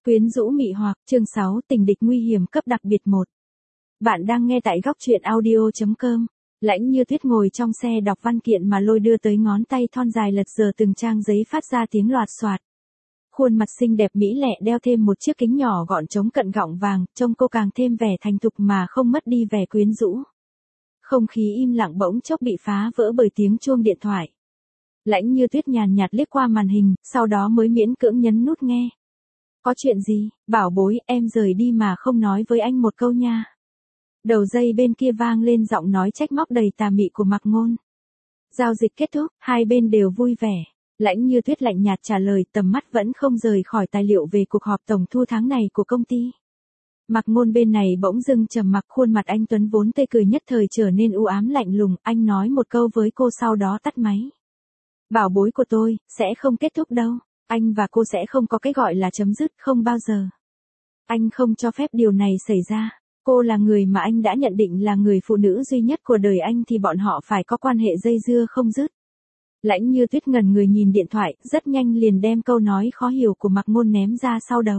Quyến rũ mị hoặc, chương 6, tình địch nguy hiểm cấp đặc biệt 1. Bạn đang nghe tại góc truyện audio.com. Lãnh Như Tuyết ngồi trong xe đọc văn kiện mà lôi đưa tới ngón tay thon dài lật dở từng trang giấy phát ra tiếng loạt xoạt. Khuôn mặt xinh đẹp mỹ lệ đeo thêm một chiếc kính nhỏ gọn chống cận gọng vàng, trông cô càng thêm vẻ thành thục mà không mất đi vẻ quyến rũ. Không khí im lặng bỗng chốc bị phá vỡ bởi tiếng chuông điện thoại. Lãnh Như Tuyết nhàn nhạt liếc qua màn hình, sau đó mới miễn cưỡng nhấn nút nghe. Có chuyện gì, bảo bối, em rời đi mà không nói với anh một câu nha. Đầu dây bên kia vang lên giọng nói trách móc đầy tà mị của Mạc Ngôn. Giao dịch kết thúc, hai bên đều vui vẻ. Lãnh Như Tuyết lạnh nhạt trả lời, tầm mắt vẫn không rời khỏi tài liệu về cuộc họp tổng thu tháng này của công ty. Mạc Ngôn bên này bỗng dưng trầm mặc, khuôn mặt anh tuấn vốn tươi cười nhất thời trở nên u ám lạnh lùng, anh nói một câu với cô sau đó tắt máy. Bảo bối của tôi, sẽ không kết thúc đâu. Anh và cô sẽ không có cái gọi là chấm dứt, không bao giờ. Anh không cho phép điều này xảy ra. Cô là người mà anh đã nhận định là người phụ nữ duy nhất của đời anh thì bọn họ phải có quan hệ dây dưa không dứt. Lãnh Như Tuyết ngẩn người nhìn điện thoại, rất nhanh liền đem câu nói khó hiểu của Mạc Ngôn ném ra sau đầu.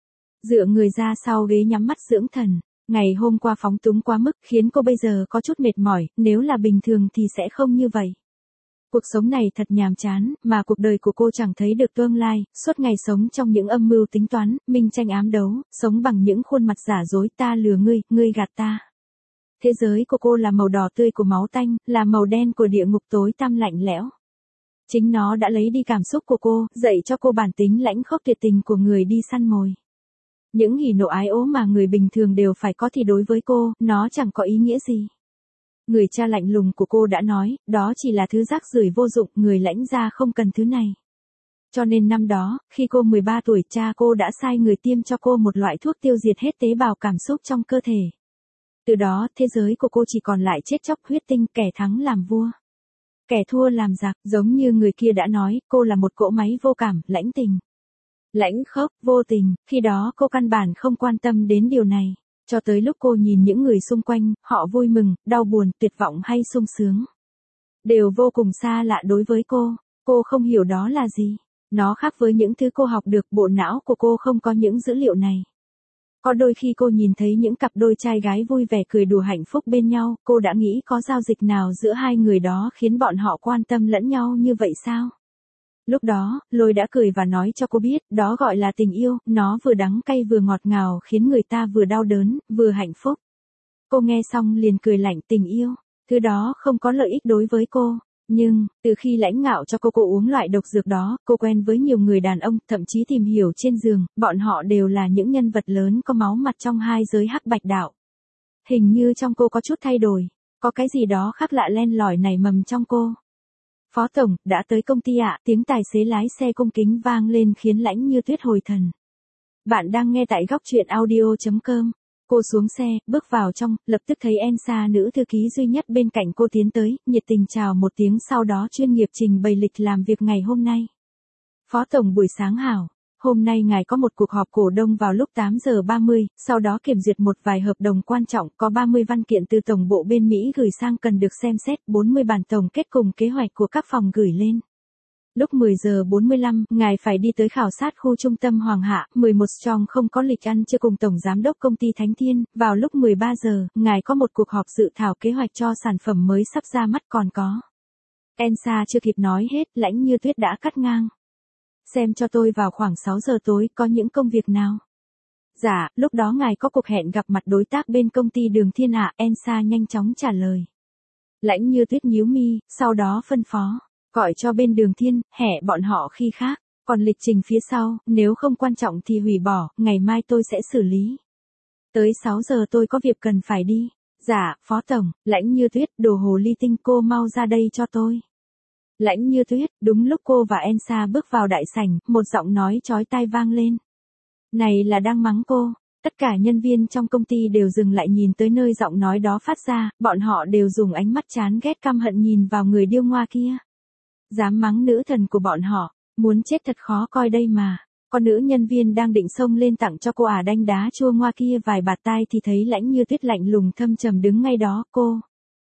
Dựa người ra sau ghế nhắm mắt dưỡng thần. Ngày hôm qua phóng túng quá mức khiến cô bây giờ có chút mệt mỏi, nếu là bình thường thì sẽ không như vậy. Cuộc sống này thật nhàm chán, mà cuộc đời của cô chẳng thấy được tương lai, suốt ngày sống trong những âm mưu tính toán, minh tranh ám đấu, sống bằng những khuôn mặt giả dối, ta lừa ngươi, ngươi gạt ta. Thế giới của cô là màu đỏ tươi của máu tanh, là màu đen của địa ngục tối tăm lạnh lẽo. Chính nó đã lấy đi cảm xúc của cô, dạy cho cô bản tính lãnh khốc tuyệt tình của người đi săn mồi. Những hỉ nộ ái ố mà người bình thường đều phải có thì đối với cô, nó chẳng có ý nghĩa gì. Người cha lạnh lùng của cô đã nói, đó chỉ là thứ rác rưởi vô dụng, người Lãnh gia không cần thứ này. Cho nên năm đó, khi cô 13 tuổi, cha cô đã sai người tiêm cho cô một loại thuốc tiêu diệt hết tế bào cảm xúc trong cơ thể. Từ đó, thế giới của cô chỉ còn lại chết chóc huyết tinh, kẻ thắng làm vua, kẻ thua làm giặc, giống như người kia đã nói, cô là một cỗ máy vô cảm, lãnh tình, lãnh khốc, vô tình, khi đó cô căn bản không quan tâm đến điều này. Cho tới lúc cô nhìn những người xung quanh, họ vui mừng, đau buồn, tuyệt vọng hay sung sướng, đều vô cùng xa lạ đối với cô không hiểu đó là gì. Nó khác với những thứ cô học được, bộ não của cô không có những dữ liệu này. Có đôi khi cô nhìn thấy những cặp đôi trai gái vui vẻ cười đùa hạnh phúc bên nhau, cô đã nghĩ có giao dịch nào giữa hai người đó khiến bọn họ quan tâm lẫn nhau như vậy sao? Lúc đó, Lôi đã cười và nói cho cô biết, đó gọi là tình yêu, nó vừa đắng cay vừa ngọt ngào khiến người ta vừa đau đớn, vừa hạnh phúc. Cô nghe xong liền cười lạnh, tình yêu, thứ đó không có lợi ích đối với cô. Nhưng, từ khi Lãnh Ngạo cho cô uống loại độc dược đó, cô quen với nhiều người đàn ông, thậm chí tìm hiểu trên giường, bọn họ đều là những nhân vật lớn có máu mặt trong hai giới hắc bạch đạo. Hình như trong cô có chút thay đổi, có cái gì đó khác lạ len lỏi nảy mầm trong cô. Phó tổng, đã tới công ty ạ, tiếng tài xế lái xe cung kính vang lên khiến Lãnh Như Tuyết hồi thần. Bạn đang nghe tại góc truyện audio.com. Cô xuống xe, bước vào trong, lập tức thấy Elsa nữ thư ký duy nhất bên cạnh cô tiến tới, nhiệt tình chào một tiếng sau đó chuyên nghiệp trình bày lịch làm việc ngày hôm nay. Phó tổng buổi sáng hảo. Hôm nay ngài có một cuộc họp cổ đông vào lúc 8 giờ 30, sau đó kiểm duyệt một vài hợp đồng quan trọng, có 30 văn kiện từ tổng bộ bên Mỹ gửi sang cần được xem xét, 40 bản tổng kết cùng kế hoạch của các phòng gửi lên. Lúc 10 giờ 45, ngài phải đi tới khảo sát khu trung tâm Hoàng Hạ, 11 Strong không có lịch ăn trưa cùng tổng giám đốc công ty Thánh Thiên, vào lúc 13 giờ, ngài có một cuộc họp dự thảo kế hoạch cho sản phẩm mới sắp ra mắt còn có. Elsa chưa kịp nói hết, Lãnh Như Tuyết đã cắt ngang. Xem cho tôi vào khoảng 6 giờ tối, có những công việc nào? Dạ, lúc đó ngài có cuộc hẹn gặp mặt đối tác bên công ty Đường Thiên ạ, Elsa nhanh chóng trả lời. Lãnh Như Tuyết nhíu mi, sau đó phân phó, gọi cho bên Đường Thiên, hẹ bọn họ khi khác, còn lịch trình phía sau, nếu không quan trọng thì hủy bỏ, ngày mai tôi sẽ xử lý. Tới 6 giờ tôi có việc cần phải đi. Dạ, Phó tổng, Lãnh Như Tuyết, đồ hồ ly tinh, cô mau ra đây cho tôi. Lãnh Như Tuyết, đúng lúc cô và Elsa bước vào đại sảnh, một giọng nói chói tai vang lên. Này là đang mắng cô. Tất cả nhân viên trong công ty đều dừng lại nhìn tới nơi giọng nói đó phát ra, bọn họ đều dùng ánh mắt chán ghét căm hận nhìn vào người điêu ngoa kia. Dám mắng nữ thần của bọn họ, muốn chết thật khó coi đây mà. Con nữ nhân viên đang định xông lên tặng cho cô đanh đá chua ngoa kia vài bạt tai thì thấy Lãnh Như Tuyết lạnh lùng thâm trầm đứng ngay đó, cô.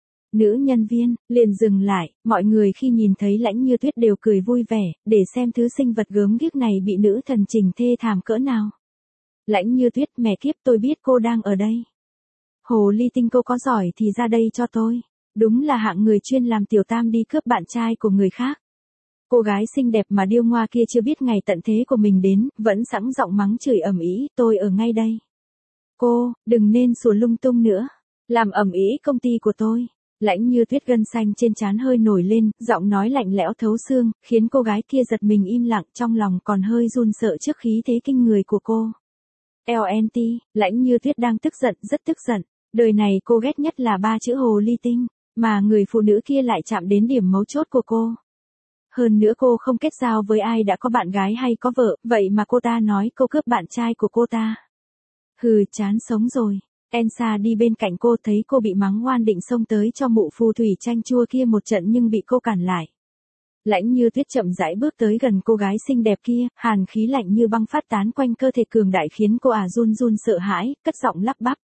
Nữ nhân viên, liền dừng lại, mọi người khi nhìn thấy Lãnh Như Tuyết đều cười vui vẻ, để xem thứ sinh vật gớm ghiếc này bị nữ thần Trình thê thảm cỡ nào. Lãnh Như Tuyết, mẹ kiếp, tôi biết cô đang ở đây. Hồ ly tinh, cô có giỏi thì ra đây cho tôi. Đúng là hạng người chuyên làm tiểu tam đi cướp bạn trai của người khác. Cô gái xinh đẹp mà điêu ngoa kia chưa biết ngày tận thế của mình đến, vẫn sẵn giọng mắng chửi ầm ĩ, tôi ở ngay đây. Cô, đừng nên sủa lung tung nữa. Làm ầm ĩ công ty của tôi. Lãnh Như Tuyết gân xanh trên trán hơi nổi lên, giọng nói lạnh lẽo thấu xương, khiến cô gái kia giật mình im lặng, trong lòng còn hơi run sợ trước khí thế kinh người của cô. LNT, Lãnh Như Tuyết đang tức giận, rất tức giận. Đời này cô ghét nhất là 3 chữ hồ ly tinh, mà người phụ nữ kia lại chạm đến điểm mấu chốt của cô. Hơn nữa cô không kết giao với ai đã có bạn gái hay có vợ, vậy mà cô ta nói cô cướp bạn trai của cô ta. Hừ, chán sống rồi. Elsa đi bên cạnh cô thấy cô bị mắng oan định xông tới cho mụ phù thủy chanh chua kia một trận nhưng bị cô cản lại. Lãnh Như Tuyết chậm rãi bước tới gần cô gái xinh đẹp kia, hàn khí lạnh như băng phát tán quanh cơ thể cường đại khiến cô run run sợ hãi, cất giọng lắp bắp.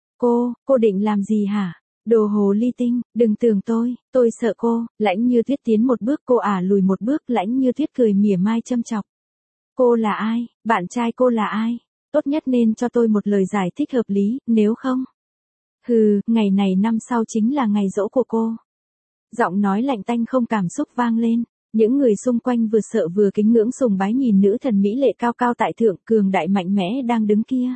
Cô định làm gì hả? Đồ hồ ly tinh, đừng tưởng tôi sợ cô. Lãnh Như Tuyết tiến một bước, cô lùi một bước. Lãnh Như Tuyết cười mỉa mai châm chọc. Cô là ai? Bạn trai cô là ai? Tốt nhất nên cho tôi một lời giải thích hợp lý, nếu không. Hừ, ngày này năm sau chính là ngày giỗ của cô. Giọng nói lạnh tanh không cảm xúc vang lên. Những người xung quanh vừa sợ vừa kính ngưỡng sùng bái nhìn nữ thần mỹ lệ cao cao tại thượng cường đại mạnh mẽ đang đứng kia.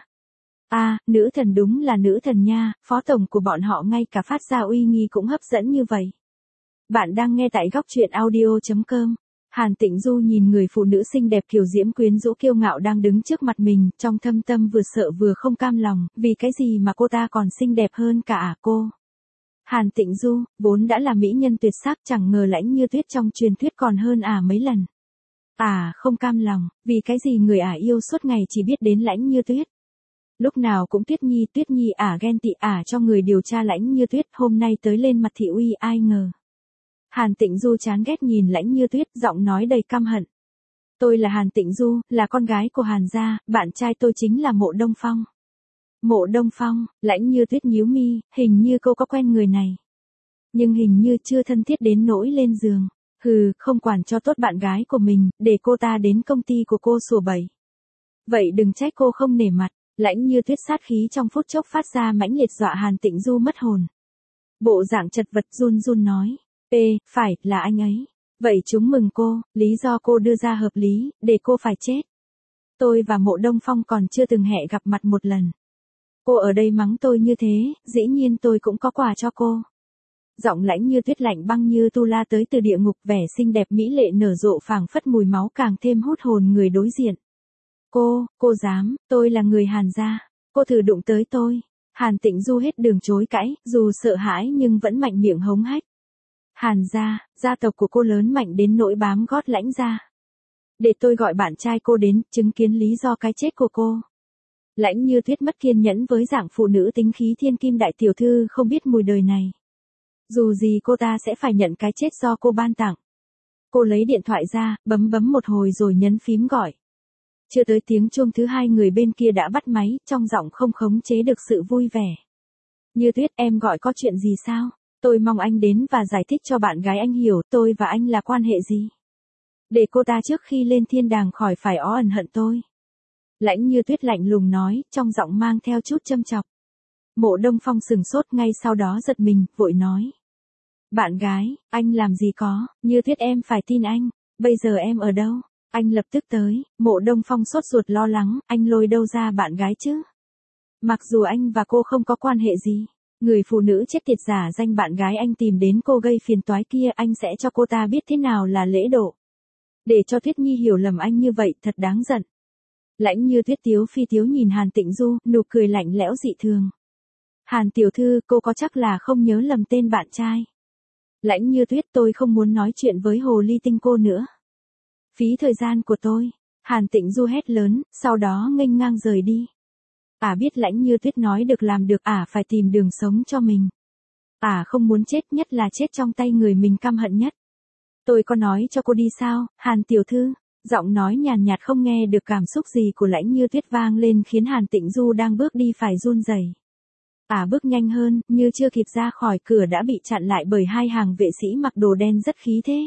Nữ thần đúng là nữ thần nha, phó tổng của bọn họ ngay cả phát ra uy nghi cũng hấp dẫn như vậy. Bạn đang nghe tại góc truyện audio.com. Hàn Tĩnh Du nhìn người phụ nữ xinh đẹp kiều diễm quyến rũ kiêu ngạo đang đứng trước mặt mình, trong thâm tâm vừa sợ vừa không cam lòng, vì cái gì mà cô ta còn xinh đẹp hơn cả cô. Hàn Tĩnh Du, vốn đã là mỹ nhân tuyệt sắc, chẳng ngờ Lãnh Như Tuyết trong truyền thuyết còn hơn mấy lần. Không cam lòng, vì cái gì người yêu suốt ngày chỉ biết đến Lãnh Như Tuyết. Lúc nào cũng Tuyết Nhi ghen tị cho người điều tra Lãnh Như Tuyết, hôm nay tới lên mặt thị uy ai ngờ. Hàn Tĩnh Du chán ghét nhìn Lãnh Như Tuyết, giọng nói đầy căm hận. Tôi là Hàn Tĩnh Du, là con gái của Hàn gia, bạn trai tôi chính là Mộ Đông Phong. Mộ Đông Phong, Lãnh Như Tuyết nhíu mi, hình như cô có quen người này. Nhưng hình như chưa thân thiết đến nỗi lên giường. Hừ, không quản cho tốt bạn gái của mình, để cô ta đến công ty của cô sủa bậy. Vậy đừng trách cô không nể mặt. Lãnh Như Tuyết sát khí trong phút chốc phát ra mãnh liệt dọa Hàn Tĩnh Du mất hồn. Bộ dạng chật vật run run nói. Phải, là anh ấy. Vậy chúng mừng cô, lý do cô đưa ra hợp lý, để cô phải chết. Tôi và Mộ Đông Phong còn chưa từng hẹn gặp mặt một lần. Cô ở đây mắng tôi như thế, dĩ nhiên tôi cũng có quà cho cô. Giọng Lãnh Như Tuyết lạnh băng như tu la tới từ địa ngục, vẻ xinh đẹp mỹ lệ nở rộ phảng phất mùi máu càng thêm hút hồn người đối diện. Cô dám, tôi là người Hàn gia. Cô thử đụng tới tôi. Hàn Tĩnh Du hết đường chối cãi, dù sợ hãi nhưng vẫn mạnh miệng hống hách. Hàn gia, gia tộc của cô lớn mạnh đến nỗi bám gót Lãnh gia. Để tôi gọi bạn trai cô đến, chứng kiến lý do cái chết của cô. Lãnh Như Tuyết mất kiên nhẫn với dạng phụ nữ tính khí thiên kim đại tiểu thư không biết mùi đời này. Dù gì cô ta sẽ phải nhận cái chết do cô ban tặng. Cô lấy điện thoại ra, bấm một hồi rồi nhấn phím gọi. Chưa tới tiếng chuông thứ hai người bên kia đã bắt máy, trong giọng không khống chế được sự vui vẻ. Như Tuyết, em gọi có chuyện gì sao? Tôi mong anh đến và giải thích cho bạn gái anh hiểu tôi và anh là quan hệ gì. Để cô ta trước khi lên thiên đàng khỏi phải ẩn hận tôi. Lãnh Như Tuyết lạnh lùng nói, trong giọng mang theo chút châm chọc. Mộ Đông Phong sừng sốt, ngay sau đó giật mình, vội nói. Bạn gái, anh làm gì có, Như Tuyết em phải tin anh, bây giờ em ở đâu? Anh lập tức tới. Mộ Đông Phong sốt ruột lo lắng, anh lôi đâu ra bạn gái chứ? Mặc dù anh và cô không có quan hệ gì, người phụ nữ chết tiệt giả danh bạn gái anh tìm đến cô gây phiền toái kia, anh sẽ cho cô ta biết thế nào là lễ độ. Để cho Tuyết Nhi hiểu lầm anh như vậy, thật đáng giận. Lãnh Như Tuyết tiếu phi tiếu nhìn Hàn Tĩnh Du, nụ cười lạnh lẽo dị thường. Hàn tiểu thư, cô có chắc là không nhớ lầm tên bạn trai? Lãnh Như Tuyết, tôi không muốn nói chuyện với hồ ly tinh cô nữa. Phí thời gian của tôi. Hàn Tĩnh Du hét lớn, sau đó nghênh ngang rời đi. Biết Lãnh Như Tuyết nói được làm được, phải tìm đường sống cho mình. Không muốn chết, nhất là chết trong tay người mình căm hận nhất. Tôi có nói cho cô đi sao, Hàn tiểu thư? Giọng nói nhàn nhạt không nghe được cảm xúc gì của Lãnh Như Tuyết vang lên khiến Hàn Tĩnh Du đang bước đi phải run rẩy. Bước nhanh hơn, như chưa kịp ra khỏi cửa đã bị chặn lại bởi hai hàng vệ sĩ mặc đồ đen rất khí thế.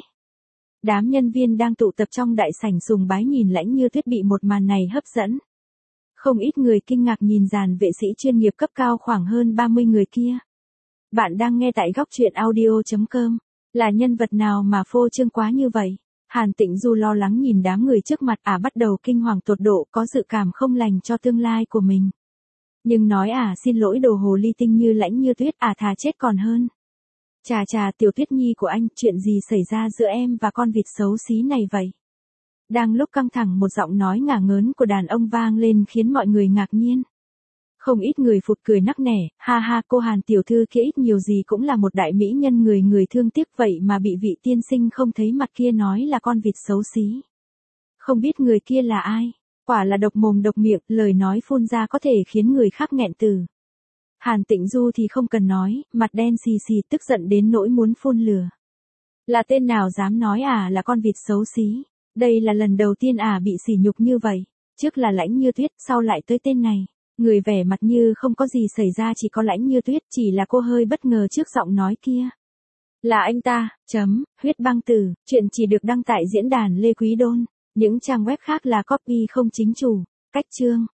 Đám nhân viên đang tụ tập trong đại sảnh sùng bái nhìn Lãnh Như Tuyết bị một màn này hấp dẫn. Không ít người kinh ngạc nhìn dàn vệ sĩ chuyên nghiệp cấp cao khoảng hơn 30 người kia. Bạn đang nghe tại góc chuyện audio.com. Là nhân vật nào mà phô trương quá như vậy? Hàn Tĩnh Du lo lắng nhìn đám người trước mặt bắt đầu kinh hoàng tột độ, có dự cảm không lành cho tương lai của mình. Nhưng nói xin lỗi đồ hồ ly tinh như Lãnh Như Tuyết, thà chết còn hơn. Chà Tiểu Tuyết Nhi của anh, chuyện gì xảy ra giữa em và con vịt xấu xí này vậy? Đang lúc căng thẳng, một giọng nói ngả ngớn của đàn ông vang lên khiến mọi người ngạc nhiên. Không ít người phụt cười nắc nẻ, ha cô Hàn tiểu thư kia ít nhiều gì cũng là một đại mỹ nhân, người thương tiếc vậy mà bị vị tiên sinh không thấy mặt kia nói là con vịt xấu xí. Không biết người kia là ai? Quả là độc mồm độc miệng, lời nói phun ra có thể khiến người khác nghẹn từ. Hàn Tĩnh Du thì không cần nói, mặt đen xì xì, tức giận đến nỗi muốn phun lửa. Là tên nào dám nói là con vịt xấu xí? Đây là lần đầu tiên bị sỉ nhục như vậy. Trước là Lãnh Như Tuyết, sau lại tới tên này. Người vẻ mặt như không có gì xảy ra, chỉ có Lãnh Như Tuyết, chỉ là cô hơi bất ngờ trước giọng nói kia. Là anh ta, huyết băng tử, chuyện chỉ được đăng tại diễn đàn Lê Quý Đôn. Những trang web khác là copy không chính chủ. Cách chương.